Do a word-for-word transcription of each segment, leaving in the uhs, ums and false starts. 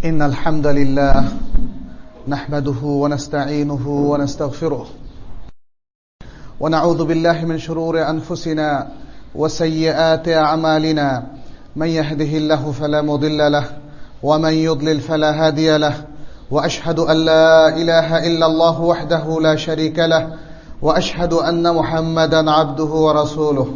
إن الحمد لله نحمده ونستعينه ونستغفره ونعوذ بالله من شرور أنفسنا وسيئات أعمالنا من يهده الله فلا مضل له ومن يضلل فلا هادي له وأشهد أن لا إله إلا الله وحده لا شريك له وأشهد أن محمدا عبده ورسوله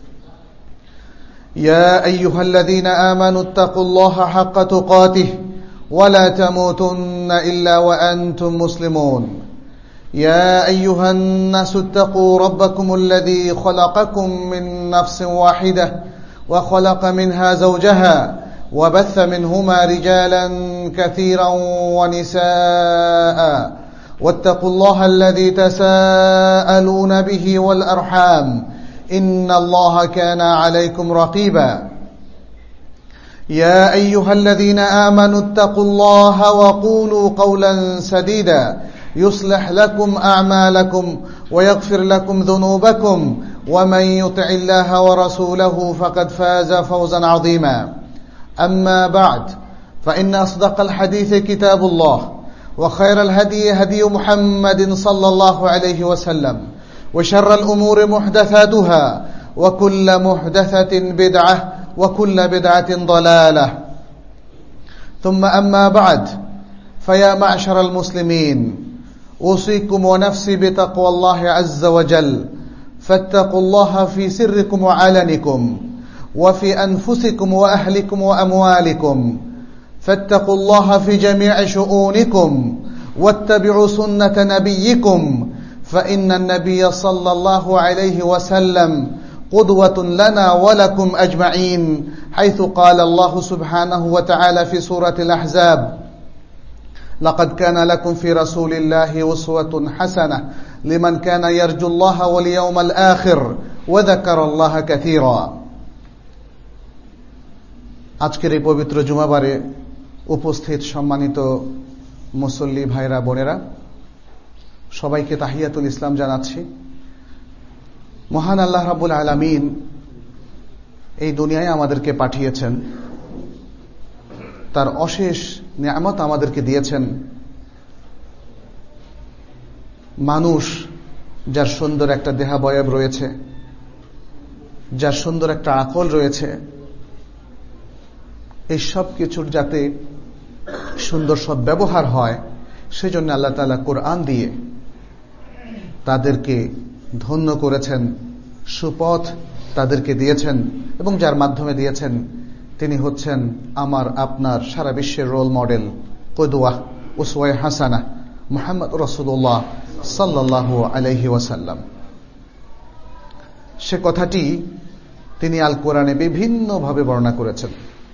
يا أيها الذين آمنوا اتقوا الله حق تقاته ولا تموتن إلا وأنتم مسلمون يا أيها الناس اتقوا ربكم الذي خلقكم من نفس واحدة وخلق منها زوجها وبث منهما رجالا كثيرا ونساء واتقوا الله الذي تساءلون به والأرحام إن الله كان عليكم رقيبا يا أيها الذين آمنوا اتقوا الله وقولوا قولا سديدا يصلح لكم أعمالكم ويغفر لكم ذنوبكم ومن يطع الله ورسوله فقد فاز فوزا عظيما أما بعد فإن أصدق الحديث كتاب الله وخير الهدي هدي محمد صلى الله عليه وسلم وشر الأمور محدثاتها وكل محدثة بدعة وكل بدعة ضلالة ثم أما بعد فيا معشر المسلمين أوصيكم ونفسي بتقوى الله عز وجل فاتقوا الله في سركم وعلنكم وفي أنفسكم وأهلكم وأموالكم فاتقوا الله في جميع شؤونكم واتبعوا سنة نبيكم فإن النبي صلى الله عليه وسلم قدوة لنا ولكم أجمعين حيث قال الله سبحانه وتعالى في سورة الأحزاب لقد كان لكم في رسول الله أسوة حسنة لمن كان يرجو الله واليوم الآخر وذكر الله كثيرا আজকের এই পবিত্র জুমাবারে উপস্থিত সম্মানিত মুসল্লি ভাইরা বোনেরা সবাইকে তাহিয়াতুল ইসলাম জানাচ্ছি। মহান আল্লাহ রাব্বুল আলামিন এই দুনিয়ায় আমাদেরকে পাঠিয়েছেন, তার অশেষ নিয়ামত আমাদেরকে দিয়েছেন। মানুষ যার সুন্দর একটা দেহাবয়ব রয়েছে, যার সুন্দর একটা আকল রয়েছে, এই সব কিছুর যাতে সুন্দর সব ব্যবহার হয় সেজন্য আল্লাহ তাআলা কোরআন দিয়ে তাদেরকে ধন্য করেছেন, সুপথ তাদেরকে দিয়েছেন এবং যার মাধ্যমে দিয়েছেন তিনি হচ্ছেন আমার আপনার সারা বিশ্বের রোল মডেল, কুদওয়া, উসওয়া হাসানাহ মুহাম্মদ রাসূলুল্লাহ সাল্লাল্লাহু আলাইহি ওয়াসাল্লাম। সে কথাটি তিনি আল কোরআনে বিভিন্নভাবে বর্ণনা করেছেন।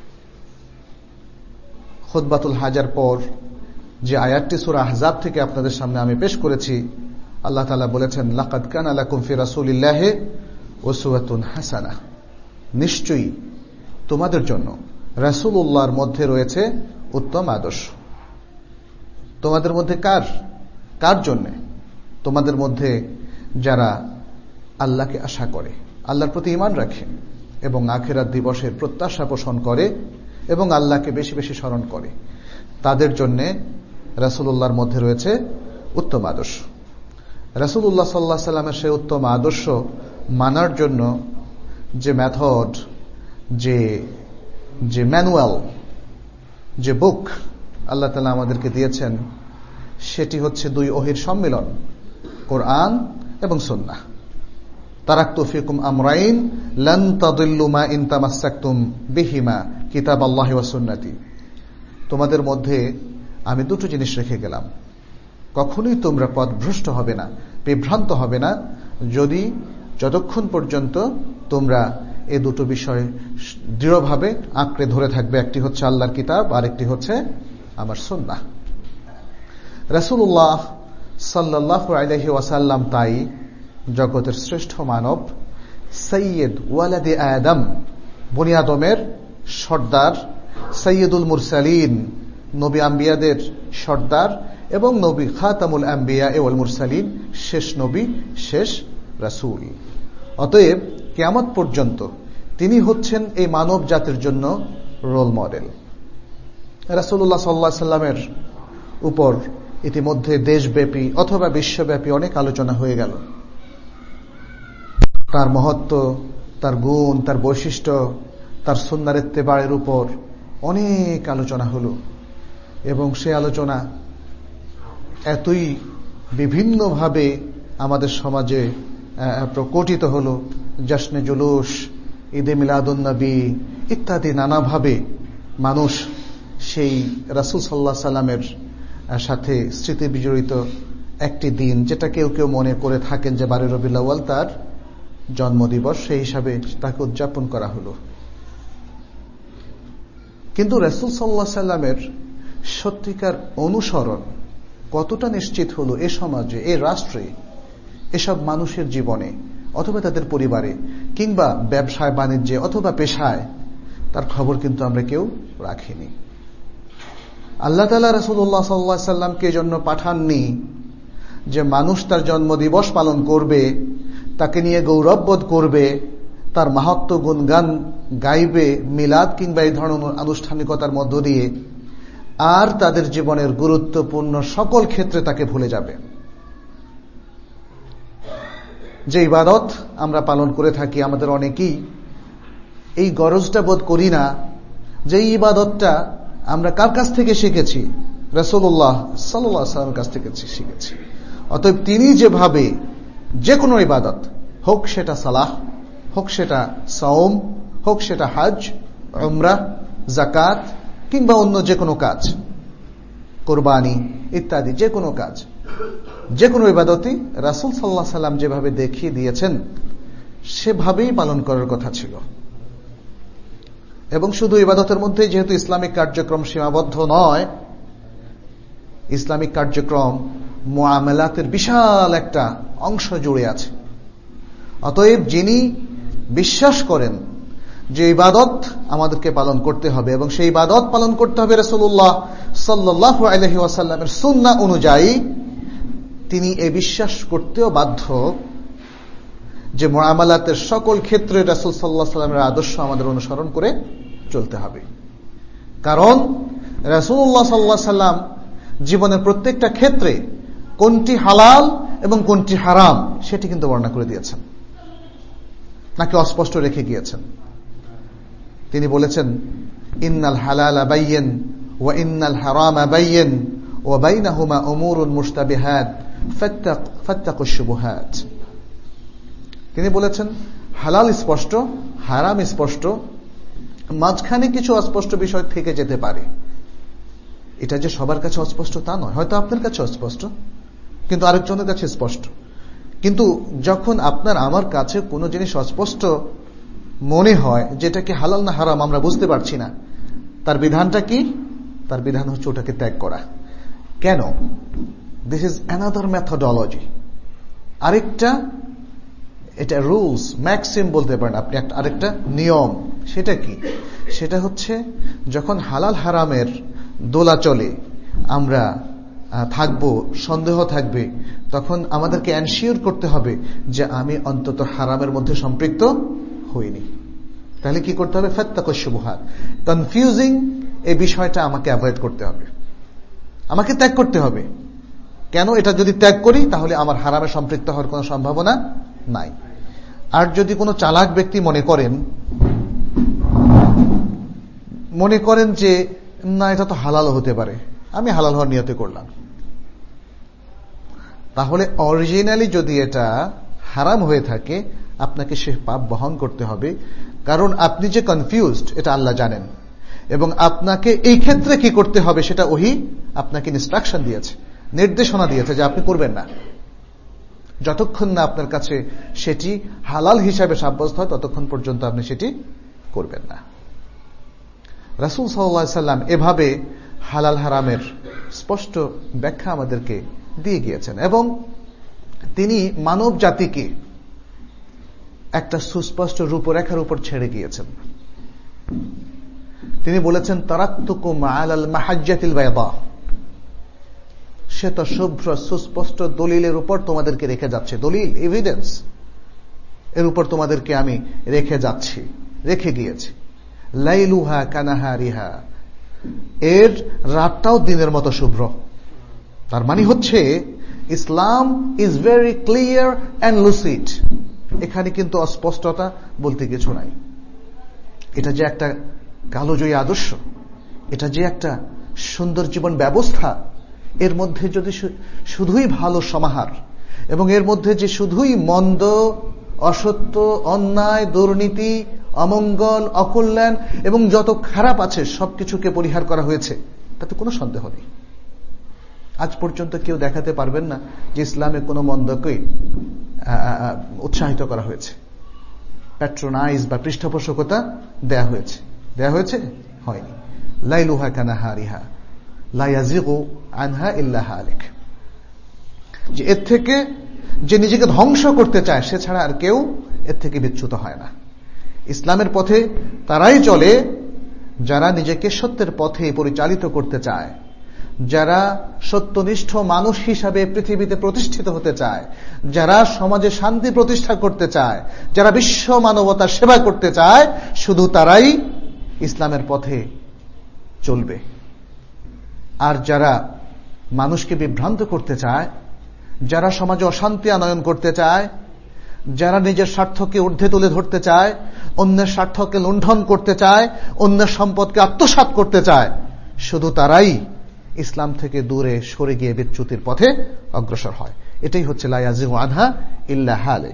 খুতবাতুল হাজার পর যে আয়াতটি সূরা আহজাব থেকে আপনাদের সামনে আমি পেশ করেছি, আল্লাহ তাআলা বলেছেন লাকাদ কানা লাকুম ফি রাসূলিল্লাহি উসওয়াতুন হাসানাহ, নিশ্চয়ই তোমাদের জন্য রাসূলুল্লাহর মধ্যে রয়েছে উত্তম আদর্শ। তোমাদের মধ্যে কার কার জন্য? তোমাদের মধ্যে যারা আল্লাহকে আশা করে, আল্লাহর প্রতি ঈমান রাখে এবং আখিরাত দিবসের প্রত্যাশা পোষণ করে এবং আল্লাহকে বেশি বেশি স্মরণ করে, তাদের জন্য রাসূলুল্লাহর মধ্যে রয়েছে উত্তম আদর্শ। রাসূলুল্লাহ সাল্লাল্লাহু আলাইহি সাল্লামের সেই উত্তম আদর্শ মানার জন্য যে মেথড, যে যে ম্যানুয়াল, যে বুক আল্লাহ তাআলা আমাদেরকে দিয়েছেন সেটি হচ্ছে দুই ওহীর সম্মিলন, কোরআন এবং সুন্নাহ। তারাকতু ফিকুম আমরাইন লান তাদিল্লু মা ইন তামাসসাকতুম বিহিমা কিতাবাল্লাহি ওয়া সুন্নতি। তোমাদের মধ্যে আমি দুটো জিনিস রেখে গেলাম, কখনোই তোমরা পথভ্রষ্ট হবে না, বিভ্রান্ত হবে না যদি যতক্ষণ পর্যন্ত তোমরা এই দুটো বিষয় দৃঢ়ভাবে আঁকড়ে ধরে থাকবে। একটি হচ্ছে আল্লাহর কিতাব আর একটি হচ্ছে আমার সুন্নাহ। রাসূলুল্লাহ সাল্লাল্লাহু আলাইহি ওয়াসাল্লাম তাই জগতের শ্রেষ্ঠ মানব, সাইয়্যিদ ওয়ালাদি আদম, বনি আদমের সর্দার, সাইয়্যিদুল মুরসালিন, নবী আম্বিয়াদের সর্দার এবং নবী খাতামুল আম্বিয়া ওয়াল মুরসালিন, শেষ নবী, শেষ রাসূল। অতএব কিয়ামত পর্যন্ত তিনি হচ্ছেন এই মানব জাতির জন্য রোল মডেল। রাসূলুল্লাহ সাল্লাল্লাহু আলাইহি সাল্লামের উপর ইতিমধ্যে দেশব্যাপী অথবা বিশ্বব্যাপী অনেক আলোচনা হয়ে গেল। তার মহত্ব, তার গুণ, তার বৈশিষ্ট্য, তার সুন্নার ইত্তেবায়ের উপর অনেক আলোচনা হলো এবং সে আলোচনা এতই বিভিন্নভাবে আমাদের সমাজে প্রকটিত হলো। জশ্নে জুলুস, ঈদে মিলাদুন নবী ইত্যাদি নানাভাবে মানুষ সেই রাসূল সাল্লাল্লাহু আলাইহি সাল্লামের সাথে স্মৃতি বিজড়িত একটি দিন, যেটা কেউ কেউ মনে করে থাকেন যে বারোই রবিউল আউয়াল তার জন্মদিবস, সেই হিসাবে তাকে উদযাপন করা হলো। কিন্তু রাসূল সাল্লাল্লাহু আলাইহি সাল্লামের সত্যিকার অনুসরণ কতটা নিশ্চিত হলো এ সমাজে, এ রাষ্ট্রে, এসব মানুষের জীবনে অথবা তাদের পরিবারে কিংবা ব্যবসায় বাণিজ্যে অথবা পেশায়, তার খবর কিন্তু আমরা কেউ রাখিনি। আল্লাহ তাআলা রাসূলুল্লাহ সাল্লাল্লাহু আলাইহি সাল্লামকে জন্য পাঠাননি যে মানুষ তার জন্মদিবস পালন করবে, তাকে নিয়ে গৌরববোধ করবে, তার মাহাত্ম্য গুণগান গাইবে মিলাদ কিংবা এই ধরনের আনুষ্ঠানিকতার মধ্য দিয়ে, আর তাদের জীবনের গুরুত্বপূর্ণ সকল ক্ষেত্রে তাকে ভুলে যাবে। যে ইবাদত আমরা পালন করে থাকি, আমাদের অনেকেই এই গরজটা বোধ করি না যে এই ইবাদতটা আমরা কার কাছ থেকে শিখেছি? রাসূলুল্লাহ সাল্লাল্লাহু আলাইহি ওয়াসাল্লামের কাছ থেকে শিখেছি। অতএব তিনি যেভাবে যে কোনো ইবাদত, হোক সেটা সালাহ, হোক সেটা সাওম, হোক সেটা হজ, উমরাহ, যাকাত কিংবা অন্য যে কোনো কাজ, কুরবানি ইত্যাদি যে কোনো কাজ, যে কোনো ইবাদতই রাসূল সাল্লাল্লাহু আলাইহি সাল্লাম যেভাবে দেখিয়ে দিয়েছেন সেভাবেই পালন করার কথা ছিল। এবং শুধু ইবাদতের মধ্যে যেহেতু ইসলামিক কার্যক্রম সীমাবদ্ধ নয়, ইসলামিক কার্যক্রম মুআমালাতের বিশাল একটা অংশ জুড়ে আছে। অতএব যিনি বিশ্বাস করেন যে ইবাদত আমাদেরকে পালন করতে হবে এবং সেই ইবাদত পালন করতে হবে রাসূলুল্লাহ সাল্লাল্লাহু আলাইহি ওয়াসাল্লামের সুন্নাহ অনুযায়ী, তিনি এই বিশ্বাস করতেও বাধ্য যে মুআমালাতের সকল ক্ষেত্রে রাসূল সাল্লাল্লাহু আলাইহি ওয়াসাল্লামের আদর্শ আমাদের অনুসরণ করে চলতে হবে। কারণ রাসূলুল্লাহ সাল্লাল্লাহু আলাইহি ওয়াসাল্লাম জীবনের প্রত্যেকটা ক্ষেত্রে কোনটি হালাল এবং কোনটি হারাম সেটি কিন্তু বর্ণনা করে দিয়েছেন, নাকি অস্পষ্ট রেখে গিয়েছেন। তিনি বলেছেন, ইন্নাল হালালা বাইয়িন ওয়া ইন্নাল হারামা বাইয়িন ওয়া বাইনাহুমা উমুরুন মুশতাবিহাত ফাত্তাকুশ শুবুহাত। তিনি বলেছেন হালাল স্পষ্ট, হারাম স্পষ্ট, মাঝখানে কিছু অস্পষ্ট বিষয় থেকে যেতে পারে। এটা যে সবার কাছে অস্পষ্ট তা নয়, হয়তো আপনার কাছে অস্পষ্ট কিন্তু আরেকজনের কাছে স্পষ্ট। কিন্তু যখন আপনার আমার কাছে কোনো জিনিস অস্পষ্ট মনে হয়, যেটা কি হালাল না হারাম আমরা বুঝতে পারছি না, তার বিধানটা কি? তার বিধান হচ্ছে ওটাকে ত্যাগ করা। কেন? দিস ইজ অ্যানাদার মেথডোলজি, আরেকটা, এটা রুলস, ম্যাক্সিম বলতে পারেন আপনি, একটা আরেকটা নিয়ম। সেটা কি? সেটা হচ্ছে যখন হালাল হারামের দোলাচলে আমরা থাকবো, সন্দেহ থাকবে, তখন আমাদেরকে এনশিওর করতে হবে যে আমি অন্তত হারামের মধ্যে সম্পৃক্ত হইনি। তাহলে কি করতে হবে? ফাত্তাকুশ শুবুহাত, কনফিউজিং এই বিষয়টা আমাকে অ্যাভয়েড করতে হবে, আমাকে ত্যাগ করতে হবে। কেন? এটা যদি ত্যাগ করি তাহলে আমার হারামে সম্পৃক্ত হওয়ার কোনো সম্ভাবনা নাই। আর যদি কোনো চালাক ব্যক্তি মনে করেন মনে করেন যে না, এটা তো হালালও হতে পারে, আমি হালাল হওয়ার নিয়তে করলাম, তাহলে অরিজিনালি যদি এটা হারাম হয়ে থাকে আপনাকে সে পাপ বহন করতে হবে। কারণ আপনি যে কনফিউজড এটা আল্লাহ জানেন, এবং আপনাকে এই ক্ষেত্রে কি করতে হবে সেটা ওহী আপনাকে ইনস্ট্রাকশন দিয়েছে, নির্দেশনা দিয়েছে যে আপনি করবেন না। যতক্ষণ না আপনার কাছে সেটি হালাল হিসাবে সাব্যস্ত হয় ততক্ষণ পর্যন্ত আপনি সেটি করবেন না। রাসূল সাল্লাল্লাহু আলাইহি সাল্লাম এভাবে হালাল হারামের স্পষ্ট ব্যাখ্যা আমাদেরকে দিয়ে গিয়েছেন এবং তিনি মানব জাতিকে একটা সুস্পষ্ট রূপরেখার উপর ছেড়ে গিয়েছেন। তিনি বলেছেন, তারাকতুকুম আলাল মাহাজ্জাতিল বাইদা, শ্বেত শুভ্র সুস্পষ্ট দলিলের উপর তোমাদেরকে রেখে যাচ্ছে, দলিল, এভিডেন্স, এর উপর তোমাদেরকে আমি রেখে যাচ্ছি, রেখে গিয়েছি। লাইলুহা কানাহারিহা, এর রাতটাও দিনের মতো শুভ্র। তার মানে হচ্ছে Islam is very clear and lucid. এখানে কিন্তু অস্পষ্টতা বলতে কিছু নাই। এটা যে একটা কালোজয়ী আদর্শ, এটা যে একটা সুন্দর জীবন ব্যবস্থা, এর মধ্যে যদি শুধুই ভালো সমাহার এবং এর মধ্যে যে শুধুই মন্দ, অসত্য, অন্যায়, দুর্নীতি, অমঙ্গল, অকল্যাণ এবং যত খারাপ আছে সবকিছুকে পরিহার করা হয়েছে, তাতে কোনো সন্দেহ নেই। আজ পর্যন্ত কেউ দেখাতে পারবেন না যে ইসলামে কোনো মন্দকে উৎসাহিত করা হয়েছে, প্যাট্রোনাইজ বা পৃষ্ঠপোষকতা দেয়া হয়েছে। দেয়া হয়েছে? হয়নি। লাইলুহা কানাহারিহা লা ইয়াজিগু আনহা ইল্লা হালিক। যে এর থেকে যে নিজেকে ধ্বংস করতে চায় সে ছাড়া আর কেউ এর থেকে বিচ্যুত হয় না। ইসলামের পথে তারাই চলে যারা নিজেকে সত্যের পথে পরিচালিত করতে চায়, যারা সত্যনিষ্ঠ মানুষ হিসাবে পৃথিবীতে প্রতিষ্ঠিত হতে চায়, যারা সমাজে শান্তি প্রতিষ্ঠা করতে চায়, যারা বিশ্ব মানবতার সেবা করতে চায়, শুধু তারাই ইসলামের পথে চলবে। আর যারা মানুষকে বিভ্রান্ত করতে চায়, যারা সমাজে অশান্তি আনয়ন করতে চায়, যারা নিজের স্বার্থকে ঊর্ধ্বে তুলে ধরতে চায়, অন্যের স্বার্থকে লুণ্ঠন করতে চায়, অন্যের সম্পদকে আত্মসাৎ করতে চায়, শুধু তারাই ইসলাম থেকে দূরে সরে গিয়ে বিচ্যুতির পথে অগ্রসর হয়। এটাই হচ্ছে লা ইয়াজিগু আনহা ইল্লা হালিক।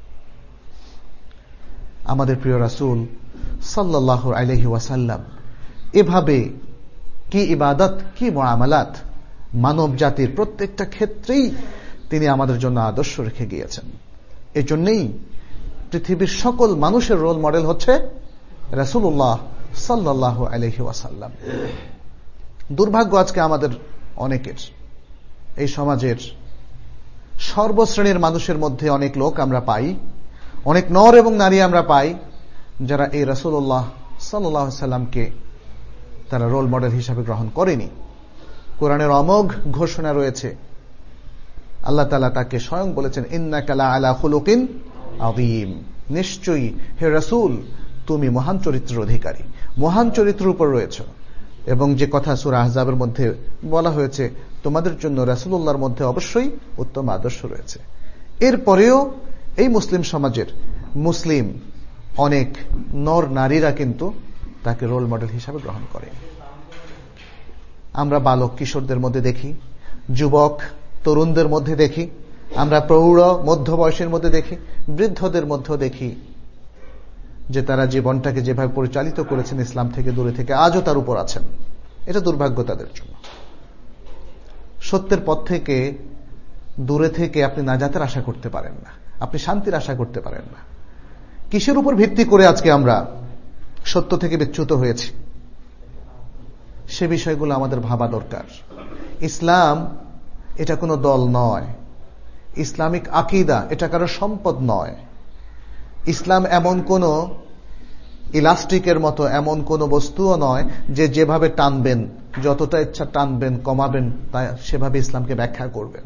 আমাদের প্রিয় রাসূল সাল্লাল্লাহু আলাইহি ওয়াসাল্লাম এভাবে কি ইবাদত, কি মুআমালাত, মানব জাতির প্রত্যেকটা ক্ষেত্রেই তিনি আমাদের জন্য আদর্শ রেখে গিয়েছেন। এই জন্যই পৃথিবীর সকল মানুষের রোল মডেল হচ্ছে রাসূলুল্লাহ সাল্লাল্লাহু আলাইহি ওয়াসাল্লাম। দুর্ভাগ্য আজকে আমাদের অনেকের, এই সমাজের সর্বশ্রেণীর মানুষের মধ্যে অনেক লোক আমরা পাই, অনেক নর এবং নারী আমরা পাই, যারা এই রাসূলুল্লাহ সাল্লাল্লাহু আলাইহি ওয়াসাল্লামকে তারা রোল মডেল হিসাবে গ্রহণ করেনি। কোরআনের অমোঘ ঘোষণা রয়েছে, আল্লাহ তাআলা তাকে স্বয়ং বলেছেন, ইন্নাকা লা আলা খুলুকিন আযীম, নিশ্চয়ই হে রাসূল তুমি মহান চরিত্রের অধিকারী, মহান চরিত্রের উপর রয়েছে। এবং যে কথা সূরা আহজাবের মধ্যে বলা হয়েছে, তোমাদের জন্য রাসূলুল্লাহর মধ্যে অবশ্যই উত্তম আদর্শ রয়েছে। এরপরেও এই মুসলিম সমাজের মুসলিম অনেক নর নারীরা কিন্তু তাকে রোল মডেল হিসাবে গ্রহণ করে। আমরা বালক কিশোরদের মধ্যে দেখি, যুবক তরুণদের মধ্যে দেখি, আমরা প্রৌঢ় মধ্য বয়সের মধ্যে দেখি, বৃদ্ধদের মধ্যেও দেখি যে তারা জীবনটাকে যেভাবে পরিচালিত করেছেন ইসলাম থেকে দূরে থেকে আজও তার উপর আছেন। এটা দুর্ভাগ্য তাদের জন্য। সত্যের পথ থেকে দূরে থেকে আপনি নাজাতের আশা করতে পারেন না, আপনি শান্তির আশা করতে পারেন না। কিসের উপর ভিত্তি করে আজকে আমরা সত্য থেকে বিচ্যুত হয়েছি, সে বিষয়গুলো আমাদের ভাবা দরকার। ইসলাম এটা কোনো দল নয়, ইসলামিক আকীদা এটা কারো সম্পদ নয়। ইসলাম এমন কোন ইলাস্টিকের মতো এমন কোন বস্তুও নয় যে যেভাবে টানবেন, যতটা ইচ্ছা টানবেন, কমাবেন, তাই সেভাবে ইসলামকে ব্যাখ্যা করবেন।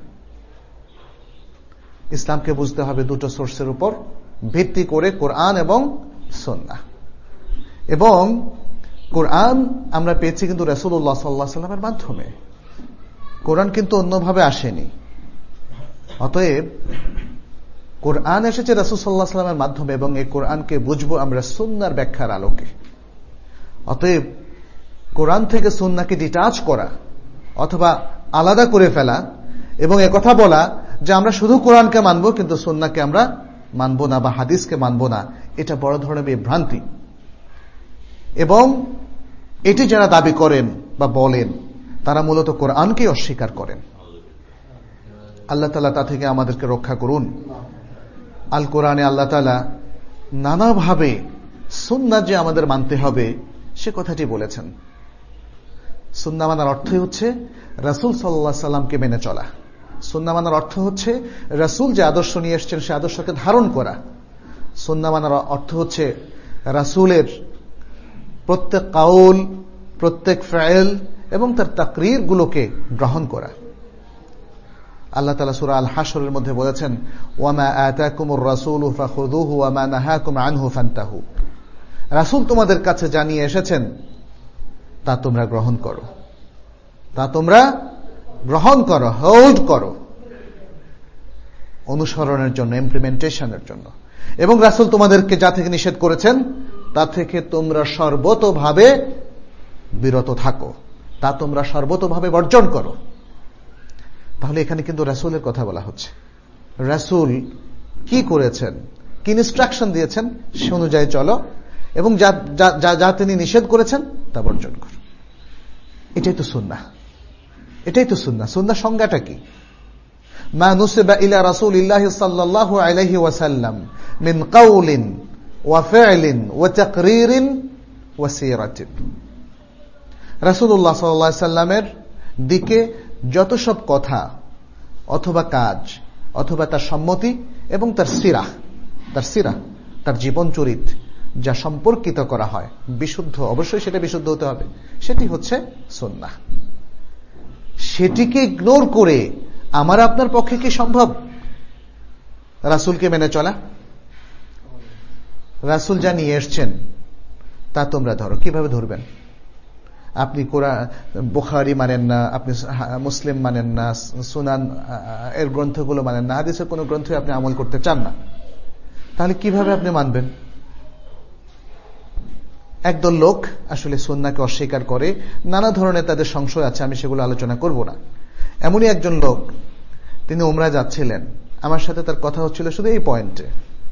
ইসলামকে বুঝতে হবে দুটো সোর্সের উপর ভিত্তি করে, কোরআন এবং সুন্নাহ। এবং কোরআন আমরা পেয়েছি কিন্তু রাসূলুল্লাহ সাল্লাল্লাহু আলাইহি ওয়াসাল্লামের মাধ্যমে, কোরআন কিন্তু অন্যভাবে আসেনি। অতএব কোরআন এসেছে রাসূল সাল্লাল্লাহু আলাইহি ওয়াসাল্লামের মাধ্যমে এবং এই কোরআনকে বুঝবো আমরা সুন্নাহর ব্যাখ্যার আলোকে। অতএব কোরআন থেকে সুন্নাহকে ডিটাচ করা অথবা আলাদা করে ফেলা এবং একথা বলা যে আমরা শুধু কোরআনকে মানব কিন্তু সুন্নাহকে আমরা মানব না বা হাদিসকে মানব না, এটা বড় ধরনের বিভ্রান্তি। এবং এটি যারা দাবি করেন বা বলেন তারা মূলত কোরআনকে অস্বীকার করেন। আল্লাহ তাআলা তা থেকে আমাদেরকে রক্ষা করুন। আল কোরআনে আল্লাহ তাআলা নানাভাবে সুন্নাহ যে আমাদের মানতে হবে সে কথাটি বলেছেন। সুন্নাহ মানার অর্থই হচ্ছে রাসূল সাল্লাল্লাহু আলাইহি সাল্লামকে মেনে চলা। সুন্নাহ মানার অর্থ হচ্ছে রাসূল যে আদর্শ নিয়ে এসেছেন সে আদর্শকে ধারণ করা। সুন্নাহ মানার অর্থ হচ্ছে রাসূলের প্রত্যেক কাউল, প্রত্যেক ফেল এবং তার তাকরীর গুলোকে গ্রহণ করা। আল্লাহ তাআলা সূরা আল হাশরের মধ্যে বলেছেন, ওয়ামা আতাকুমুর রাসূলু ফাখুযুহু ওয়ামা নাহাকুম আনহু ফান্তাহু। রাসূল তোমাদের কাছে জানিয়ে এসেছেন তা তোমরা গ্রহণ করো, তা তোমরা গ্রহণ করো, হোল্ড করো, অনুসরণের জন্য, ইমপ্লিমেন্টেশনের জন্য। এবং রাসূল তোমাদেরকে যা থেকে নিষেধ করেছেন তা থেকে তোমরা সর্বতোভাবে বিরত থাকো, তা তোমরা সর্বতোভাবে বর্জন করো। তাহলে এখানে কিন্তু রাসূলের কথা বলা হচ্ছে। রাসূল কি করেছেন, কি ইনস্ট্রাকশন দিয়েছেন, সে অনুযায়ী চলো, এবং যা যা যা তিনি নিষেধ করেছেন তা বর্জন করো। এটাই তো সুন্নাহ, এটাই তো সুন্নাহ। সুন্নাহ সংজ্ঞাটা কি? মা নুসিবা ইলা রাসূলিল্লাহি সাল্লাল্লাহু আলাইহি ওয়াসাল্লাম মিন কাউলিন ওয়া ফি'লিন ওয়া তাকরীরিন ওয়া সিরাতিন। রাসূলুল্লাহ সাল্লাল্লাহু আলাইহি সাল্লামের দিকে যত সব কথা অথবা কাজ অথবা তার সম্মতি এবং তার সিরাহ, তার সিরাহ তার জীবন চরিত যা সম্পর্কিত করা হয় বিশুদ্ধ, অবশ্যই সেটা বিশুদ্ধ হতে হবে, সেটি হচ্ছে সুন্নাহ। সেটিকে ইগনোর করে আমার আপনার পক্ষে কি সম্ভব রাসূলকে মেনে চলা? রাসূল যা নিয়ে এসছেন তা তোমরা ধরো। কিভাবে ধরবেন? আপনি কোরআন বুখারী মানেন না, আপনি মুসলিম মানেন না, সুনান এর গ্রন্থগুলো মানেন না, হাদিসের কোনো গ্রন্থে আপনি আমল করতে চান না, তাহলে কিভাবে আপনি মানবেন? একদল লোক আসলে সুন্নাহকে অস্বীকার করে, নানা ধরনের তাদের সংশয় আছে, আমি সেগুলো আলোচনা করব না। এমনই একজন লোক, তিনি উমরা যাচ্ছিলেন, আমার সাথে তার কথা হচ্ছিল শুধু এই পয়েন্টে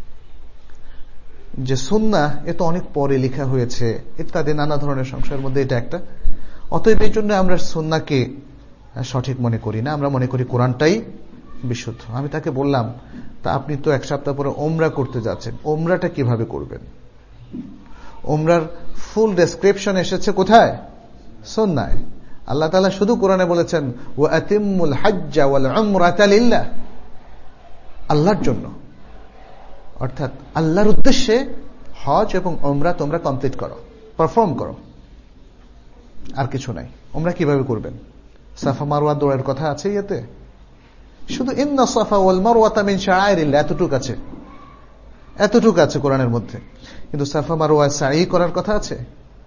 যে সুন্নাহ এ তো অনেক পরে লেখা হয়েছে ইত্যাদি নানা ধরনের সংশয়ের মধ্যে এটা একটা। অতএব এই জন্য আমরা সুন্নাহকে সঠিক মনে করি না, আমরা মনে করি কোরআনটাই বিশুদ্ধ। আমি তাকে বললাম, তা আপনি তো এক সপ্তাহ পরে ওমরা করতে যাচ্ছেন, ওমরাটা কিভাবে করবেন? ওমরার ফুল ডেসক্রিপশন এসেছে কোথায়? সুন্নাহয়। আল্লাহ তাআলা শুধু কোরআনে বলেছেন ওয়া আতিম্মুল হাজ্জা ওয়াল উমরাতা লিল্লাহ, আল্লাহর জন্য, অর্থাৎ আল্লাহর উদ্দেশ্যে হজ এবং উমরা তোমরা কমপ্লিট করো, পারফর্ম করো, আর কিছু নাই। উমরা কিভাবে করবেন? সাফা মারওয়া দৌড়ের কথা আছে এতে? শুধু ইন্না সাফা ওয়াল মারওয়াতা মিন শাআইরিল্লাহ, এতটুক আছে, এতটুক আছে কোরআনের মধ্যে। কিন্তু সাফা মারওয়া সাই করার কথা আছে?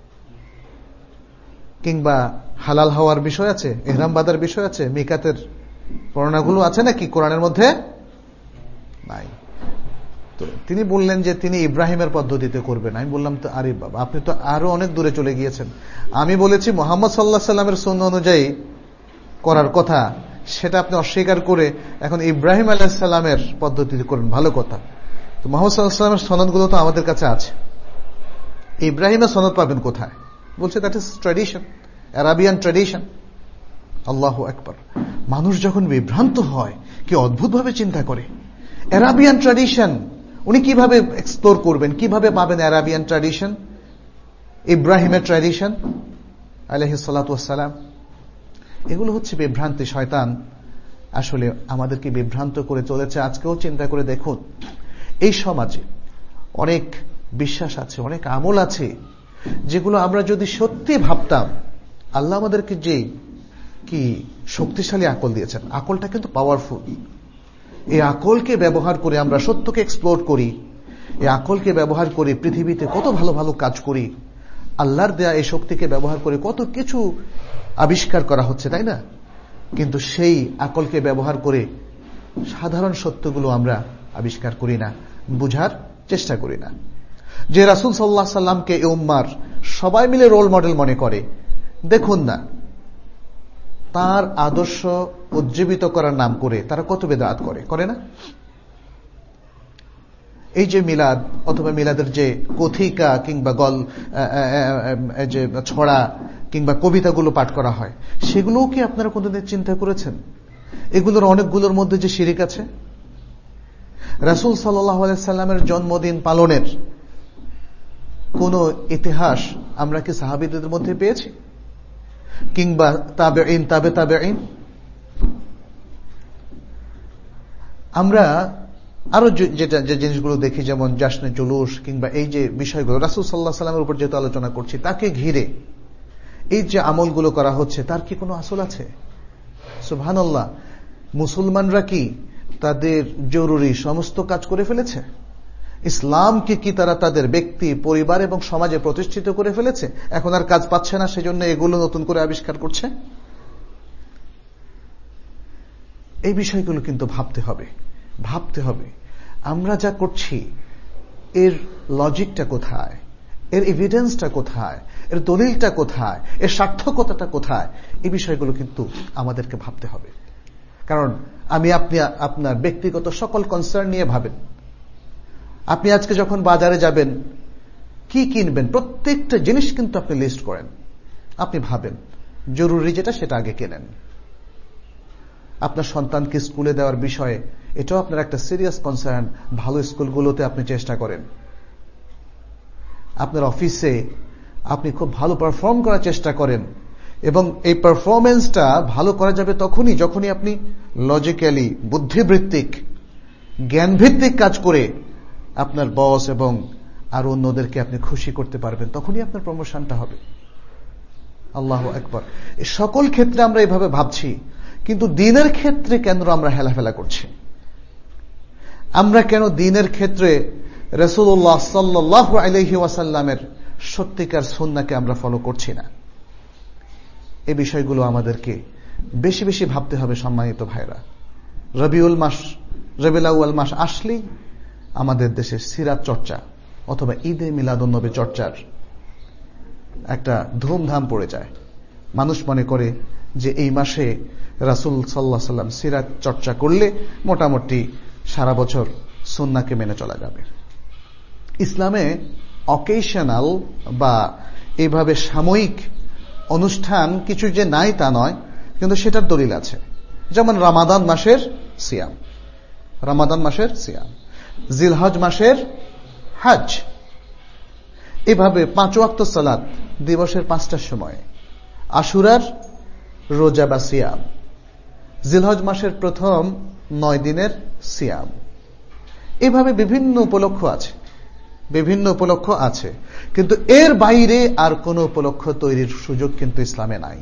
কিংবা হালাল হওয়ার বিষয় আছে, ইহরাম বাঁধার বিষয় আছে, মিকাতের বর্ণনাগুলো আছে নাকি কোরআনের মধ্যে? নাই। তো তিনি বললেন যে তিনি ইব্রাহিমের পদ্ধতিতে করবেন। আমি বললাম, তো আরে বাবা, আপনি তো আরো অনেক দূরে চলে গিয়েছেন। আমি বলেছি মুহাম্মদ সাল্লাল্লাহু আলাইহি সাল্লামের সুন্নাহ অনুযায়ী করার কথা, সেটা আপনি অস্বীকার করে এখন ইব্রাহিম আলাইহিস সালামের পদ্ধতিতে করেন, ভালো কথা। তো মুহাম্মদ সাল্লাল্লাহু আলাইহি সাল্লামের সনদগুলো তো আমাদের কাছে আছে, ইব্রাহিমের সনদ পাবেন কোথায়? বলছে that is tradition, Arabian tradition. আল্লাহু আকবার। মানুষ যখন বিভ্রান্ত হয় কি অদ্ভুতভাবে চিন্তা করে। আরাবিয়ান ট্র্যাডিশন উনি কিভাবে এক্সপ্লোর করবেন, কিভাবে পাবেন আরাবিয়ান ট্র্যাডিশন, ইব্রাহিমের ট্র্যাডিশন আলাইহিস সালাতু ওয়াস সালাম? এগুলো হচ্ছে বিভ্রান্তি। শয়তান আসলে আমাদেরকে বিভ্রান্ত করে চলেছে। আজকেও চিন্তা করে দেখুন, এই সমাজে অনেক বিশ্বাস আছে, অনেক আমল আছে, যেগুলো আমরা যদি সত্যি ভাবতাম, আল্লাহ আমাদেরকে যে কি শক্তিশালী আকল দিয়েছেন, আকলটা কিন্তু পাওয়ারফুল। এই আকলকে ব্যবহার করে আমরা সত্যকে এক্সপ্লোর করি, এই আকলকে ব্যবহার করে পৃথিবীতে কত ভালো ভালো কাজ করি, আল্লাহর দেয়া এই শক্তিকে ব্যবহার করে কত কিছু আবিষ্কার করা হচ্ছে, তাই না? কিন্তু সেই আকলকে ব্যবহার করে সাধারণ সত্যগুলো আমরা আবিষ্কার করি না, বুঝার চেষ্টা করি না। যে রাসূল সাল্লাল্লাহু আলাইহি সাল্লামকে এই উম্মার সবাই মিলে রোল মডেল মনে করে, দেখুন না তার আদর্শ উজ্জীবিত করার নাম করে তারা কত বিদআত করে, করে না? এই যে মিলাদ অথবা মিলাদের যে কথিকা কিংবা গল যে ছড়া কিংবা কবিতাগুলো পাঠ করা হয়, সেগুলোও কি আপনারা কোনদিন চিন্তা করেছেন? এগুলোর অনেকগুলোর মধ্যে যে শিরিক আছে। রাসূল সাল্লাল্লাহু আলাইহি সাল্লামের জন্মদিন পালনের কোন ইতিহাস আমরা কি সাহাবীদের মধ্যে পেয়েছি? কিংবা তাবেঈন, তাবে তাবেঈন? আমরা আরো যেটা যে জিনিসগুলো দেখি, যেমন জাশনে জুলুস কিংবা এই যে বিষয়গুলো রাসূল সাল্লাল্লাহু আলাইহি সাল্লামের উপর যেহেতু আলোচনা করছি, তাকে ঘিরে এই যে আমলগুলো করা হচ্ছে, তার কি কোনো আসল আছে? সুবহানাল্লাহ। মুসলমানরা কি তাদের জরুরি সমস্ত কাজ করে ফেলেছে? ইসলামকে কি তারা তাদের ব্যক্তি, পরিবার এবং সমাজে প্রতিষ্ঠিত করে ফেলেছে, এখন আর কাজ পাচ্ছে না, সেজন্য এগুলো নতুন করে আবিষ্কার করছে? এই বিষয়গুলো কিন্তু ভাবতে হবে, ভাবতে হবে আমরা যা করছি এর লজিকটা কোথায়, এর এভিডেন্সটা কোথায়, এর দলিলটা কোথায়, এর সার্থকতাটা কোথায়, এই বিষয়গুলো কিন্তু আমাদেরকে ভাবতে হবে। কারণ আমি আপনি আপনার ব্যক্তিগত সকল কনসার্ন নিয়ে ভাবেন। আপনি আজকে যখন বাজারে যাবেন, কি কিনবেন, প্রত্যেকটা জিনিস কিন্তু আপনি লিস্ট করেন, আপনি ভাবেন জরুরি যেটা সেটা আগে কেনেন। আপনার সন্তানকে স্কুলে দেওয়ার বিষয়ে এটাও আপনার একটা সিরিয়াস কনসার্ন, ভালো স্কুলগুলোতে আপনি চেষ্টা করেন। আপনার অফিসে আপনি খুব ভালো পারফর্ম করার চেষ্টা করেন, এবং এই পারফরমেন্সটা ভালো করা যাবে তখনই যখনই আপনি লজিক্যালি, বুদ্ধিবৃত্তিক, জ্ঞানভিত্তিক কাজ করে আপনার বস এবং আর অন্যদেরকে আপনি খুশি করতে পারবেন, তখনই আপনার প্রমোশনটা হবে। আল্লাহু আকবার। এই সকল ক্ষেত্রে আমরা এইভাবে ভাবছি, কিন্তু দ্বীনের ক্ষেত্রে কেন আমরা হেলাফেলা করছি? আমরা কেন দ্বীনের ক্ষেত্রে রাসূলুল্লাহ সাল্লাল্লাহু আলাইহি ওয়াসাল্লামের সত্যিকার সুন্নাহকে আমরা ফলো করছি না? এই বিষয়গুলো আমাদেরকে বেশি বেশি ভাবতে হবে সম্মানিত ভাইরা। রবিউল মাস, রবিউল আউয়াল মাস আসলেই আমাদের দেশে সিরাত চর্চা অথবা ঈদে মিলাদুন্নবী চর্চার একটা ধুমধাম পড়ে যায়। মানুষ মনে করে যে এই মাসে রাসূল সাল্লাল্লাহু আলাইহি সাল্লাম সিরাত চর্চা করলে মোটামুটি সারা বছর সুন্নাহকে মেনে চলা যাবে। ইসলামে অকেশনাল বা এইভাবে সাময়িক অনুষ্ঠান কিছু যে নাই তা নয়, কিন্তু সেটার দলিল আছে। যেমন রমাদান মাসের সিয়াম, রমাদান মাসের সিয়াম, জিলহজ মাসের হজ, এভাবে পাঁচ ওয়াক্ত সালাত দিবসের পাঁচটার সময়, আশুরার রোজা বা সিয়াম, জিলহজ মাসের প্রথম নয় দিনের সিয়াম, এভাবে বিভিন্ন উপলক্ষ আছে, বিভিন্ন উপলক্ষ আছে। কিন্তু এর বাইরে আর কোন উপলক্ষ তৈরির সুযোগ কিন্তু ইসলামে নাই।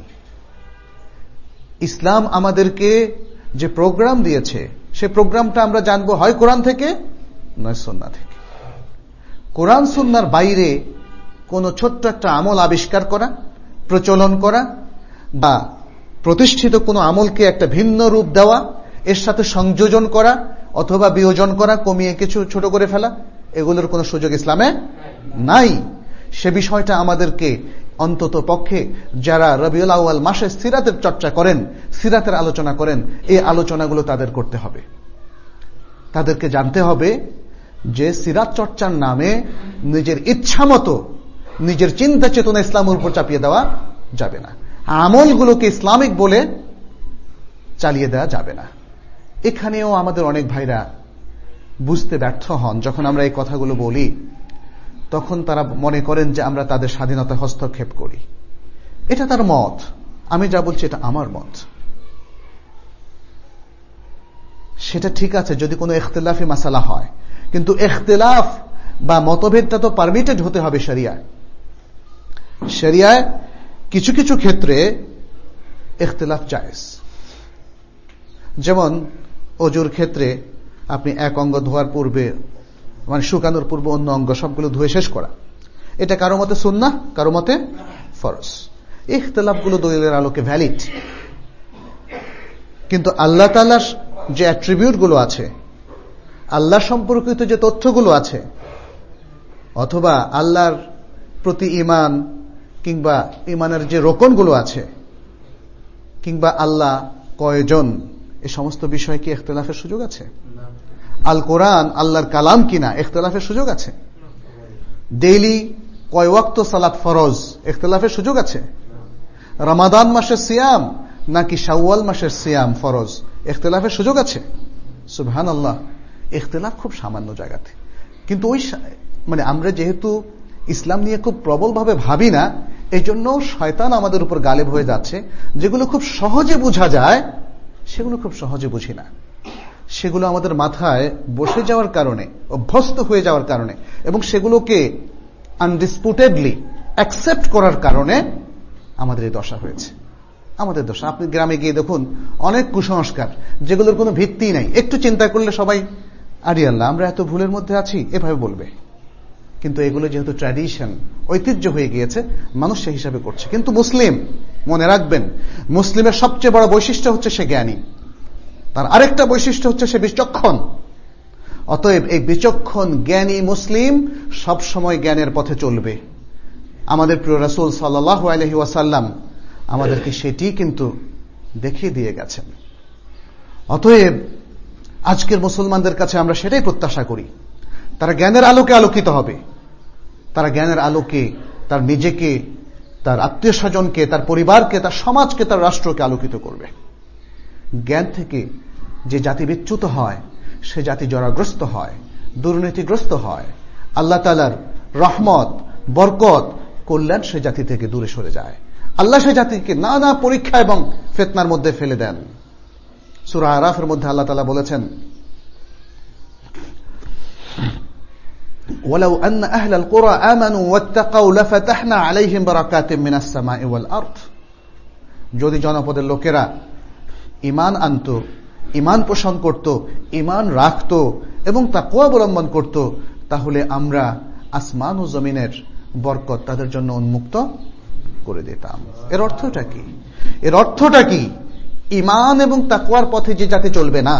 ইসলাম আমাদেরকে যে প্রোগ্রাম দিয়েছে, সে প্রোগ্রামটা আমরা জানবো হয় কোরআন থেকে নয় সুন্নাহ থেকে। কোরআন সুন্নাহর বাইরে কোন ছোট্ট একটা আমল আবিষ্কার করা, প্রচলন করা বা প্রতিষ্ঠিত কোনো আমলকে একটা ভিন্ন রূপ দেওয়া, এর সাথে সংযোজন করা অথবা বিয়োজন করা, কমিয়ে কিছু ছোট করে ফেলা, এগুলোর কোনো সুযোগ ইসলামে নাই। সে বিষয়টা আমাদেরকে অন্তত পক্ষে যারা রবিউল আউয়াল মাসে সিরাতের চর্চা করেন, সিরাতের আলোচনা করেন, এই আলোচনাগুলো তাদের করতে হবে। তাদেরকে জানতে হবে যে সিরাত চর্চার নামে নিজের ইচ্ছা মতো নিজের চিন্তা চেতনা ইসলামের উপর চাপিয়ে দেওয়া যাবে না, আমলগুলোকে ইসলামিক বলে চালিয়ে দেওয়া যাবে না। এখানেও আমাদের অনেক ভাইরা বুঝতে ব্যর্থ হন। যখন আমরা এই কথাগুলো বলি তখন তারা মনে করেন যে আমরা তাদের স্বাধীনতা হস্তক্ষেপ করি। এটা তার মত, আমি যা বলছি এটা আমার মত। সেটা ঠিক আছে যদি কোনো ইখতিলাফি মাসালা হয়, কিন্তু ইখতিলাফ বা মতভেদটা তো পারমিটেড হতে হবে শরিয়ায়। শরিয়ায় কিছু কিছু ক্ষেত্রে ইখতিলাফ জায়েজ। যেমন ওযুর ক্ষেত্রে আপনি এক অঙ্গ ধোয়ার পূর্বে, মানে শুকানোর পূর্বে অন্য অঙ্গ সবগুলো ধুয়ে শেষ করা, এটা কারো মতে সুন্নাহ, কারো মতে ফরজ। ইখতিলাফগুলো দলিলের আলোকে ভ্যালিড। কিন্তু আল্লাহ তাআলার যে অ্যাট্রিবিউট গুলো আছে, আল্লাহ সম্পর্কিত যে তথ্যগুলো আছে, অথবা আল্লাহর প্রতি ঈমান কিংবা ঈমানের যে রোকনগুলো আছে, কিংবা আল্লাহ কয়জন, এই সমস্ত বিষয়ে কি ইখতিলাফের সুযোগ আছে? আল কোরআন আল্লাহর কালাম কিনা, ইখতিলাফের সুযোগ আছে? ডেইলি কয় ওয়াক্ত সালাত ফরজ, ইখতিলাফের সুযোগ আছে? রমাদান মাসের সিয়াম নাকি শাওয়াল মাসের সিয়াম ফরজ, ইখতিলাফের সুযোগ আছে? সুবহানাল্লাহ, ইখতিলাফ খুব সামান্য জায়গাতে। কিন্তু ওই মানে আমরা যেহেতু ইসলাম নিয়ে খুব প্রবলভাবে ভাবি না, এই জন্য শয়তান আমাদের উপর গালেব হয়ে যাচ্ছে। যেগুলো খুব সহজে বোঝা যায় সেগুলো খুব সহজে বুঝি না, সেগুলো আমাদের মাথায় বসে যাওয়ার কারণে, অভ্যস্ত হয়ে যাওয়ার কারণে এবং সেগুলোকে আনডিসপুটেডলি অ্যাকসেপ্ট করার কারণে আমাদের এই দশা হয়েছে। আমাদের দশা, আপনি গ্রামে গিয়ে দেখুন অনেক কুসংস্কার যেগুলোর কোনো ভিত্তি নাই, একটু চিন্তা করলে সবাই আরে আল্লাহ, আমরা এত ভুলের মধ্যে আছি, এভাবে বলবে। কিন্তু এগুলো যেহেতু ট্র্যাডিশন, ঐতিহ্য হয়ে গিয়েছে, মানুষ সে হিসাবে করছে। কিন্তু মুসলিম, মনে রাখবেন, মুসলিমের সবচেয়ে বড় বৈশিষ্ট্য হচ্ছে সে জ্ঞানী। তার আরেকটা বৈশিষ্ট্য হচ্ছে সে বিচক্ষণ। অতএব এই বিচক্ষণ জ্ঞানী মুসলিম সব সময় জ্ঞানের পথে চলবে। আমাদের প্রিয় রাসূল সাল্লাল্লাহু আলাইহি ওয়াসাল্লাম আমাদেরকে সেটি কিন্তু দেখিয়ে দিয়ে গেছেন। অতএব আজকের মুসলমানদের কাছে আমরা সেটাই প্রত্যাশা করি, তারা জ্ঞানের আলোকে আলোকিত হবে। তারা জ্ঞানের আলোকে তার নিজেকে, তার আত্মীয় স্বজনকে, তার পরিবারকে, তার সমাজকে, তার রাষ্ট্রকে আলোকিত করবে। জ্ঞান থেকে যে জাতি বিচ্যুত হয়, সে জাতি জরাগ্রস্ত হয়, দুর্নীতিগ্রস্ত হয়, আল্লাহ তাআলার রহমত, বরকত, কল্যাণ সে জাতি থেকে দূরে সরে যায়। আল্লাহ সে জাতিকে নানা পরীক্ষা এবং ফিতনার মধ্যে ফেলে দেন। সূরা আরাফের মধ্যে আল্লাহ তাআলা বলেছেন, ওয়ালাউ আন্না আহলাল কুরা আমানু ওয়াত্তাকাউ লাফাতাহনা আলাইহিম বারাকাতিম মিনাস সামাই ওয়াল আরদ। যদি জনপদের লোকেরা ঈমান আনত, ঈমান পোষণ করত, ঈমান রাখত এবং তাকওয়া অবলম্বন করত, তাহলে আমরা আসমান ও জমিনের বরকত তাদের জন্য উন্মুক্ত করে দিতাম। এর অর্থটা কি? এর অর্থটা কি? ঈমান এবং তাকওয়ার পথে যে জাতি চলবে না,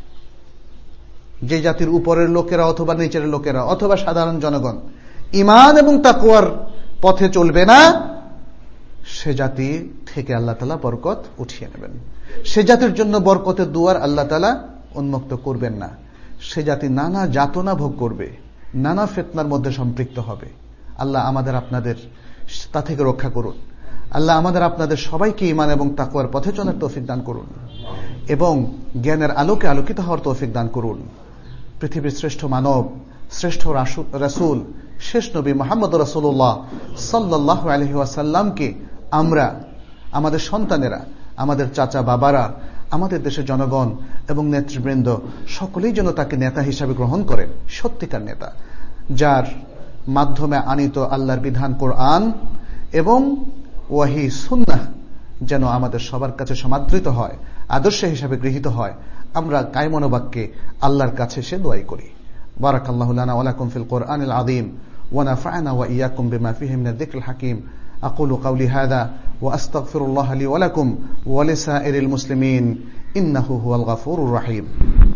যে জাতির উপরের লোকেরা অথবা নিচের লোকেরা অথবা সাধারণ জনগণ ঈমান এবং তাকওয়ার পথে চলবে না, সে জাতি থেকে আল্লাহ তাআলা বরকত উঠিয়ে নেবেন। সে জাতির জন্য বরকতের দুয়ার আল্লাহ তাআলা উন্মুক্ত করবেন না। সে জাতি নানা যাতনা ভোগ করবে, নানা ফিতনার মধ্যে সম্পৃক্ত হবে। আল্লাহ আমাদের আপনাদের তা থেকে রক্ষা করুন। আল্লাহ আমাদের আপনাদের সবাইকে ঈমান এবং তাকওয়ার পথে চলার তৌফিক দান করুন এবং জ্ঞানের আলোকে আলোকিত হওয়ার তৌফিক দান করুন। পৃথিবীর শ্রেষ্ঠ মানব, শ্রেষ্ঠ রাসূল, শেষ নবী মুহাম্মদ রাসূলুল্লাহ সাল্লাল্লাহু আলাইহি ওয়াসাল্লামকে আমরা, আমাদের সন্তানেরা, আমাদের চাচা বাবারা, আমাদের দেশের জনগণ এবং নেতৃবৃন্দ সকলেই যেন তাকে নেতা হিসাবে গ্রহণ করেন, সত্যিকার নেতা, যার মাধ্যমে আনিত আল্লাহর বিধান কোরআন এবং ওয়াহি সুন্নাহ যেন আমাদের সবার কাছে সমাদৃত হয়, আদর্শ হিসাবে গৃহীত হয়। আমরা কায়মনোবাক্যে আল্লাহর কাছে সে দোয়াই করি। বারাকাল্লাহু লানা ওয়া লাকুম ফিল কোরআনিল আযীম ওয়া নাফা'না ওয়া ইয়্যাকুম বিমা ফীহি মিনাদ যিকরিল হাকীম। আকুলু কাওলি হাযা ওয়া আস্তাগফিরুল্লাহ লি ওয়া লাকুম ওয়া লিসাইরিল মুসলিমিন ইন্নাহু হুয়াল গফুরুর রহিম।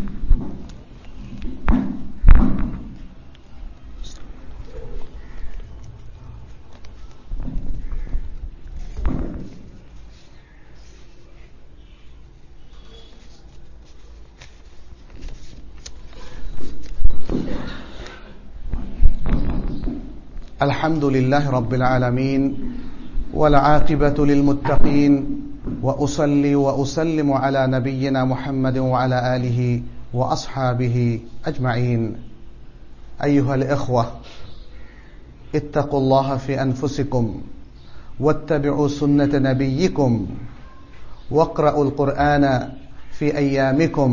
الحمد لله رب العالمين والعاقبة للمتقين وأصلي وأسلم على نبينا محمد وعلى آله وأصحابه أجمعين. أيها الإخوة، اتقوا الله في أنفسكم واتبعوا سنة نبيكم واقرأوا القرآن في أيامكم.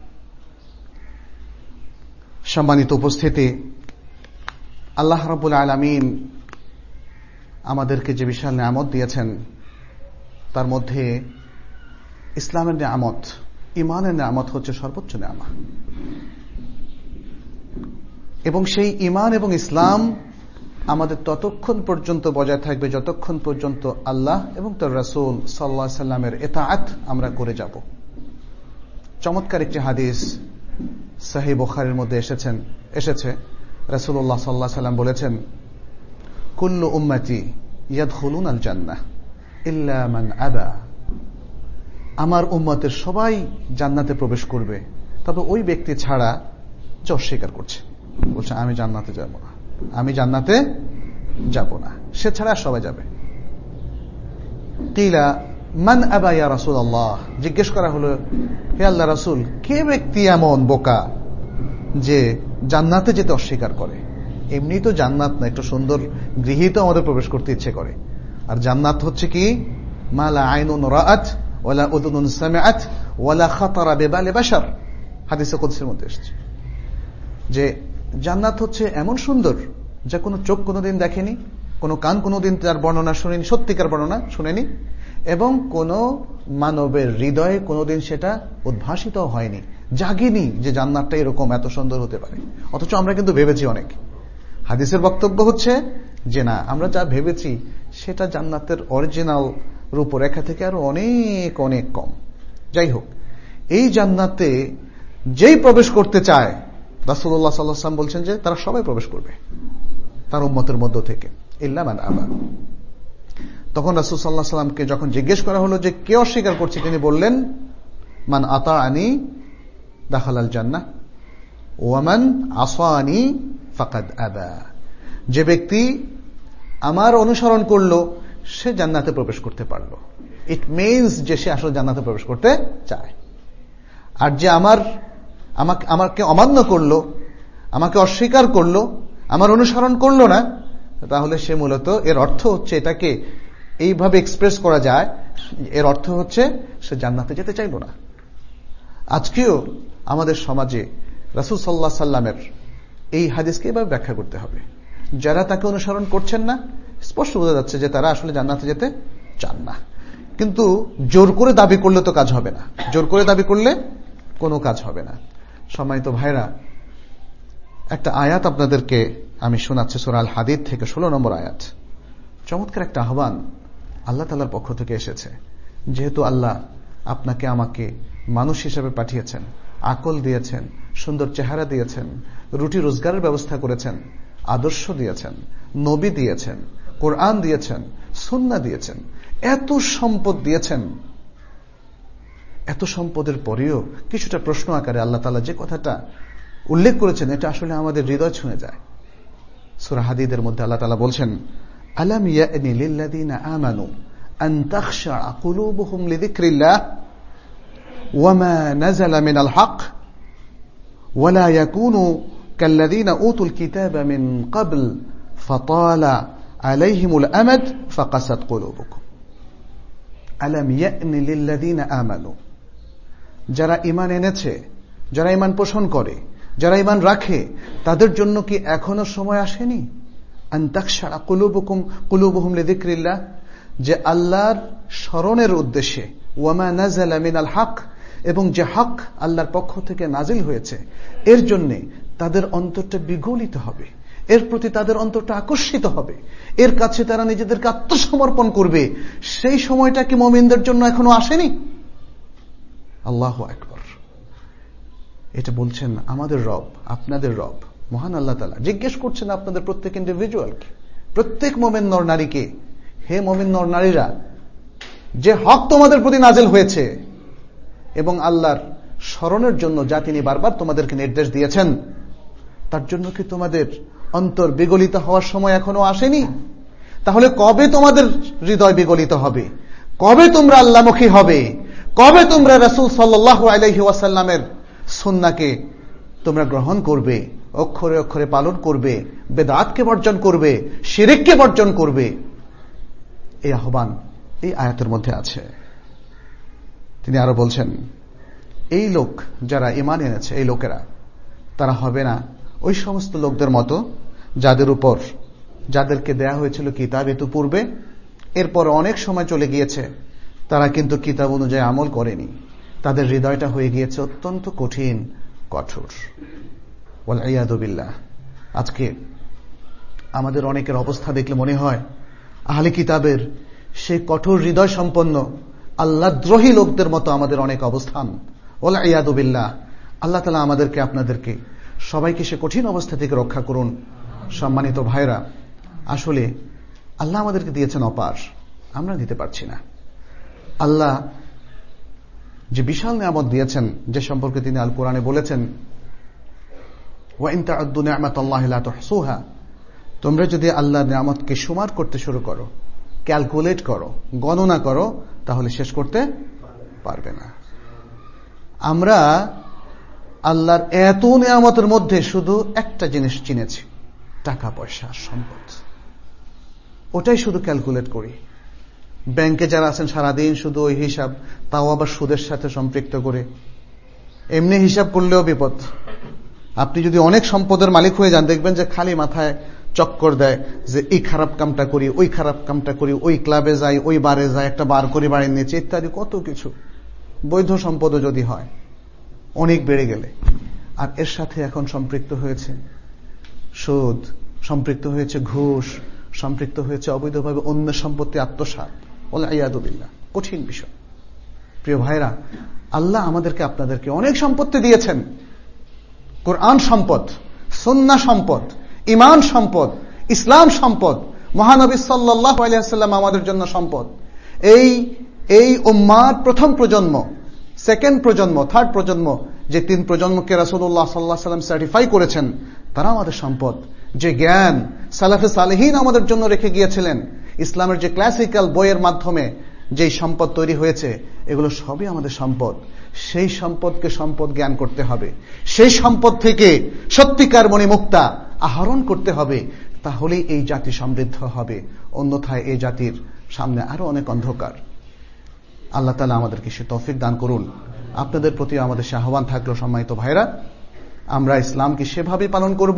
সম্মানিত উপস্থিতি, আল্লাহ রাব্বুল আলামিন আমাদেরকে যে বিশাল নিয়ামত দিয়েছেন, তার মধ্যে ইসলামের নিয়ামত, ঈমানের নিয়ামত হচ্ছে সর্বোচ্চ নিয়ামত। এবং সেই ঈমান এবং ইসলাম আমাদের ততক্ষণ পর্যন্ত বজায় থাকবে যতক্ষণ পর্যন্ত আল্লাহ এবং তার রাসূল সাল্লাল্লাহু আলাইহি সাল্লামের ইতাআত আমরা করে যাব। চমৎকার একটি হাদিস সহিহ বুখারীর মধ্যে এসেছেন এসেছে রাসূলুল্লাহ সাল্লাল্লাহু আলাইহি সাল্লাম বলেছেন, কুল্লু উম্মতি ইয়াদখুলুনাল জান্নাহ ইল্লা মান আবা। আমার উম্মতের সবাই জান্নাতে প্রবেশ করবে, তবে ওই ব্যক্তি ছাড়া যে অস্বীকার করছে, বলছে আমি জান্নাতে যাব না, আমি জান্নাতে যাব না, সে ছাড়া সবাই যাবে। কিলা মান আবা ইয়া রাসূলুল্লাহ, জিজ্ঞেস করা হলো, হে আল্লাহর রাসূল, কে ব্যক্তি এমন বোকা যে জান্নাতে যেতে অস্বীকার করে? এমনি তো জান্নাত না, একটু সুন্দর গৃহীত আমাদের প্রবেশ করতে ইচ্ছে করে। আর জান্নাত হচ্ছে কি, মা লা আইনুন রাআত ওয়ালা উযুনুন সামিআত ওয়ালা খাতারা বিবালি বাশার। হাদিসে কুদসির মধ্যে এসেছে যে জান্নাত হচ্ছে এমন সুন্দর যা কোনো চোখ কোনোদিন দেখেনি, কোনো কান কোনোদিন তার বর্ণনা শুনেনি, সত্যিকার বর্ণনা শুনেনি, এবং কোন মানবের হৃদয়ে কোনোদিন সেটা উদ্ভাসিত হয়নি, জাগেনি যে জান্নাতটা এরকম এত সুন্দর হতে পারে। অথচ আমরা কিন্তু ভেবেছি অনেক। হাদিসের বক্তব্য হচ্ছে যে না, আমরা যা ভেবেছি সেটা জান্নাতের অরিজিনাল রূপরেখা থেকে আরো অনেক অনেক কম। যাই হোক, এই জান্নাতে যেই প্রবেশ করতে চায় রাসূলুল্লাহ সাল্লাল্লাহু আলাইহি ওয়াসাল্লাম বলছেন যে তারা সবাই প্রবেশ করবে তার উম্মতের মধ্য থেকে, ইল্লা মান আবা। তখন রাসূল সাল্লাল্লাহু আলাইহি ওয়াসাল্লামকে যখন জিজ্ঞেস করা হলো যে কে অস্বীকার করছে, তিনি বললেন মান আতাআনি দাখালাল জান্নাহ ওয়া মান আসানি ফাকাদ আবা। যে ব্যক্তি আমার অনুসরণ করলো সে জান্নাতে প্রবেশ করতে পারলো। ইট মিনস যে সে আসলে জান্নাতে প্রবেশ করতে চায়। আর যে আমার আমাকে আমাকে অমান্য করলো, আমাকে অস্বীকার করলো, আমার অনুসরণ করলো না, তাহলে সে মূলত, এর অর্থ হচ্ছে, এটাকে এইভাবে এক্সপ্রেস করা যায়, এর অর্থ হচ্ছে সে জান্নাতে যেতে চাইল না। আজকেও আমাদের সমাজে রাসূল সাল্লাল্লাহু আলাইহি সাল্লামের এই হাদিসকে এভাবে ব্যাখ্যা করতে হবে। যারা তাকে অনুসরণ করছেন না, স্পষ্ট বোঝা যাচ্ছে যে তারা আসলে জান্নাতে যেতে চান না। কিন্তু জোর করে দাবি করলে তো কাজ হবে না, জোর করে দাবি করলে কোনো কাজ হবে না। সম্মানিত ভাইরা, একটা আয়াত আপনাদেরকে আমি শোনাচ্ছি, সূরা আল হাদীদ থেকে ষোলো নম্বর আয়াত। চমৎকার একটা আহ্বান আল্লাহ তাআলার পক্ষ থেকে এসেছে। যেহেতু আল্লাহ আপনাকে আমাকে মানুষ হিসেবে পাঠিয়েছেন, আকল দিয়েছেন, সুন্দর চেহারা দিয়েছেন, রুটি রোজগারের ব্যবস্থা করেছেন, আদর্শ দিয়েছেন, নবী দিয়েছেন, কোরআন দিয়েছেন, সুন্নাহ দিয়েছেন, এত সম্পদ দিয়েছেন, এত সম্পদের পরেও কিছুটা প্রশ্ন আকারে আল্লাহ তাআলা যে কথাটা উল্লেখ করেছেন, এটা আসলে আমাদের হৃদয় ছুঁয়ে যায়। সূরা হাদীদের মধ্যে আল্লাহ তাআলা বলছেন, আলাম ইয়ানি লিল্লাযীনা আমানু আন তাখশা কুলুবুহুম লিযিকরিল্লাহ ওয়া মা নাযালা মিনাল হক ওয়া লা ইয়াকুনু কাল্লাযীনা উতুল কিতাবা মিন ক্বাবল ফাতালা আলাইহিমুল আমাদ ফাকাসাত কুলুবুকুম। আলাম ইয়ানি লিল্লাযীনা আমানু, যারা ঈমান এনেছে, যারা ঈমান পোষণ করে, যারা ঈমান রাখে, তাদের জন্য কি এখনো সময় আসেনি? আন তাখশা কুলুবুকুম কুলুবুহুম লিযিকরিল্লাহ, যে আল্লাহর স্মরণের উদ্দেশ্যে, ওয়া মা নাযালা মিনাল হক, এবং যে হক আল্লাহর পক্ষ থেকে নাজিল হয়েছে এর জন্য তাদের অন্তরটা বিগলিত হবে, এর প্রতি তাদের অন্তরটা আকর্ষিত হবে, এর কাছে তারা নিজেদেরকে আত্মসমর্পণ করবে। সেই সময়টা কি মুমিনদের জন্য এখনো আসেনি? আল্লাহু আকবার। এটা বলছেন আমাদের রব, আপনাদের রব মহান আল্লাহ তাআলা জিজ্ঞেস করছেন আপনাদের প্রত্যেক ইন্ডিভিজুয়ালকে, প্রত্যেক মুমিন নর নারীকে, হে মুমিন নর নারীরা, যে হক তোমাদের প্রতি নাজিল হয়েছে এবং আল্লাহর স্মরণের জন্য যা তিনি বারবার তোমাদেরকে নির্দেশ দিয়েছেন, তার জন্য কি তোমাদের অন্তর বিগলিত হওয়ার সময় এখনো আসেনি? তাহলে কবে তোমাদের হৃদয় বিগলিত হবে? কবে তোমরা আল্লাহমুখী হবে? কবে তোমরা রাসূল সাল্লাল্লাহু আলাইহি ওয়াসাল্লামের সুন্নাহকে তোমরা গ্রহণ করবে, অক্ষরে অক্ষরে পালন করবে, বেদাতকে বর্জন করবে, শিরককে বর্জন করবে? এই আহ্বান এই আয়াতের মধ্যে আছে। তিনি আরো বলছেন, এই লোক যারা ঈমান এনেছে, এই লোকেরা তারা হবে না ওই সমস্ত লোকদের মতো যাদের উপর যাদেরকে দেয়া হয়েছিল কিতাব ইতিপূর্বে, এরপর অনেক সময় চলে গিয়েছে, তারা কিন্তু কিতাব অনুযায়ী আমল করেনি, তাদের হৃদয়টা হয়ে গিয়েছে অত্যন্ত কঠিন, কঠোর। ওয়াল ইয়াদু বিল্লাহ। আজকে আমাদের অনেকের অবস্থা দেখলে মনে হয় আহলে কিতাবের সেই কঠোর হৃদয় সম্পন্ন আল্লাহদ্রোহী লোকদের মতো আমাদের অনেক অবস্থান। ওয়াল ইয়াদু বিল্লাহ। আল্লাহ তাআলা আমাদেরকে আপনাদেরকে সবাইকে সে কঠিন অবস্থা থেকে রক্ষা করুন। সম্মানিত ভাইরা, আসলে আল্লাহ আমাদেরকে দিয়েছেন অপার, আমরা দিতে পারছি না। আল্লাহ যে বিশাল নিয়ামত দিয়েছেন, যে সম্পর্কে তিনি আল কোরআনে বলেছেন, ওয়া ইন তা'উদ্দু নি'মাতাল্লাহি লা তুহসুহা, তোমরা যদি আল্লাহর নিয়ামতকে শুমার করতে শুরু করো, ক্যালকুলেট করো, গণনা করো, তাহলে শেষ করতে পারবে না। আমরা আল্লাহর এত নিয়ামতের মধ্যে শুধু একটা জিনিস চিনেছি, টাকা পয়সা সম্পদ, ওটাই শুধু ক্যালকুলেট করি। ব্যাংকে যারা আছেন সারাদিন শুধু ওই হিসাব, তাও আবার সুদের সাথে সম্পৃক্ত করে। এমনি হিসাব করলেও বিপদ। আপনি যদি অনেক সম্পদের মালিক হয়ে যান, দেখবেন যে খালি মাথায় চক্কর দেয় যে এই খারাপ কামটা করি, ওই খারাপ কামটা করি, ওই ক্লাবে যাই, ওই বারে যাই, একটা বার করে বাড়ির নিচে ইত্যাদি কত কিছু। বৈধ সম্পদও যদি হয় অনেক বেড়ে গেলে, আর এর সাথে এখন সম্পৃক্ত হয়েছে সুদ, সম্পৃক্ত হয়েছে ঘুষ, সম্পৃক্ত হয়েছে অবৈধভাবে অন্য সম্পত্তি আত্মসাৎ, ওয়াল ইয়াদু বিল্লাহ। কঠিন বিষয়। প্রিয় ভাইরা, আল্লাহ আমাদেরকে আপনাদেরকে অনেক সম্পত্তি দিয়েছেন। কোরআন সম্পদ, সুন্নাহ সম্পদ, ঈমান সম্পদ, ইসলাম সম্পদ, মহানবী সাল্লাল্লাহু আলাইহি ওয়াসাল্লাম আমাদের জন্য সম্পদ। এই এই উম্মাহর প্রথম প্রজন্ম, সেকেন্ড প্রজন্ম, থার্ড প্রজন্ম, যে তিন প্রজন্মকে রাসূলুল্লাহ সাল্লাল্লাহু আলাইহি ওয়াসাল্লাম সার্টিফাই করেছেন, তারা আমাদের সম্পদ। যে জ্ঞান সালাফে সালেহিন আমাদের জন্য রেখে গিয়েছিলেন, ইসলামের যে ক্লাসিক্যাল বইয়ের মাধ্যমে যেই সম্পদ তৈরি হয়েছে, এগুলো সবই আমাদের সম্পদ। সেই সম্পদকে সম্পদ জ্ঞান করতে হবে, সেই সম্পদ থেকে সত্যিকার মণিমুক্তা আহরণ করতে হবে, তাহলেই এই জাতি সমৃদ্ধ হবে। অন্যথায় এই জাতির সামনে আরো অনেক অন্ধকার। আল্লাহ তাআলা আমাদেরকে সে তৌফিক দান করুন। আপনাদের প্রতি আমাদের সে আহ্বান থাকলো, সম্মানিত ভাইরা, আমরা ইসলামকে সেভাবে পালন করব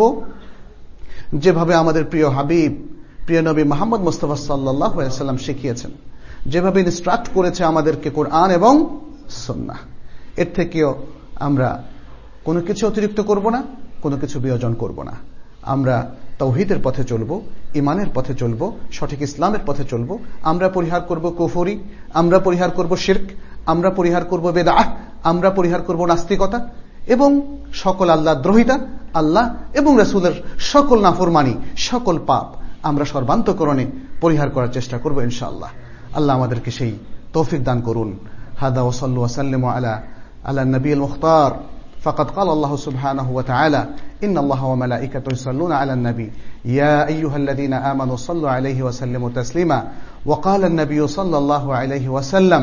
যেভাবে আমাদের প্রিয় হাবিব, প্রিয় নবী মুহাম্মদ মুস্তাফা সাল্লাল্লাহু আলাইহি ওয়াসাল্লাম শিখিয়েছেন, যেভাবে ইনস্ট্রাক্ট করেছে আমাদেরকে কোরআন এবং সুন্নাহ। এর থেকেও আমরা কোনো কিছু অতিরিক্ত করব না, কোনো কিছু বিয়োজন করব না। আমরা তাওহীদের পথে চলব, ঈমানের পথে চলব, সঠিক ইসলামের পথে চলব। আমরা পরিহার করব কুফরি, আমরা পরিহার করব শিরক, আমরা পরিহার করব বেদাত, আমরা পরিহার করব নাস্তিকতা এবং সকল আল্লাহ দ্রোহিতা, আল্লাহ এবং রাসূলের সকল নাফরমানি, সকল পাপ আমরা সর্বান্তকরণে পরিহার করার চেষ্টা করব ইনশাআল্লাহ। আল্লাহ আমাদেরকে সেই তৌফিক দান করুন। হাদা ওয়া সাল্লু ওয়া সাল্লিমু আলা আলা নবিয়িল মুখতার। فقد قال الله سبحانه وتعالى إن الله وملائكته يصلون على النبي يا أيها الذين آمنوا صلوا عليه وسلموا تسليما. وقال النبي صلى الله عليه وسلم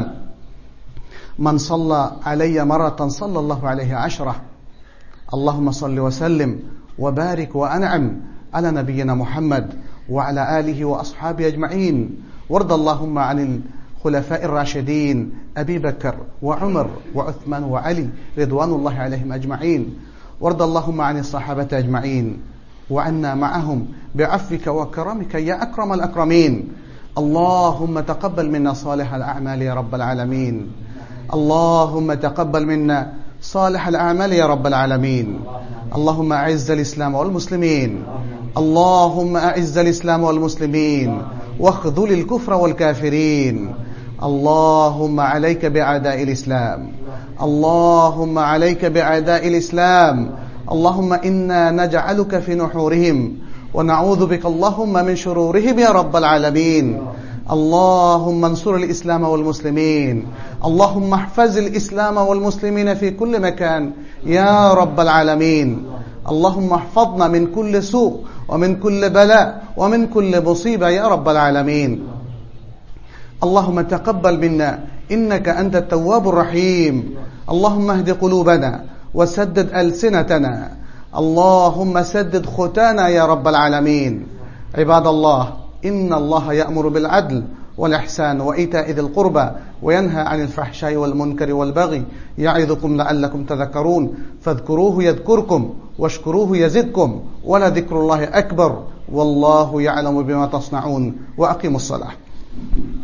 من صلى علي مرة صلى الله عليه عشرة. اللهم صل وسلم وبارك وأنعم على نبينا محمد وعلى آله وأصحابه أجمعين. وارض اللهم عن الخلفاء الراشدين أبي بكر وعمر وعثمان وعلي رضوان الله عليهم أجمعين. وارض اللهم عن الصحابة أجمعين وعنا معهم بعفوك وكرمك يا أكرم الأكرمين. اللهم تقبل منا صالح الأعمال يا رب العالمين. اللهم تقبل منا صالح الأعمال يا رب العالمين. اللهم أعز الإسلام والمسلمين. اللهم أعز الإسلام والمسلمين واخذل الكفر والكافرين. اللهم عليك بأعداء الإسلام. اللهم عليك بأعداء الإسلام. اللهم إنا نجعلك في نحورهم ونعوذ بك اللهم من شرورهم يا رب العالمين. اللهم انصر الإسلام والمسلمين. اللهم احفظ الإسلام والمسلمين في كل مكان يا رب العالمين. اللهم احفظنا من كل سوء ومن كل بلاء ومن كل مصيبة يا رب العالمين. اللهم تقبل منا إنك أنت التواب الرحيم. اللهم اهد قلوبنا وسدد ألسنتنا. اللهم سدد ختانا يا رب العالمين. عباد الله، إن الله يأمر بالعدل والإحسان وإيتاء ذي القربى وينهى عن الفحشاء والمنكر والبغي يعظكم لعلكم تذكرون. فاذكروه يذكركم واشكروه يزدكم ولذكر الله أكبر والله يعلم بما تصنعون. وأقيموا الصلاة.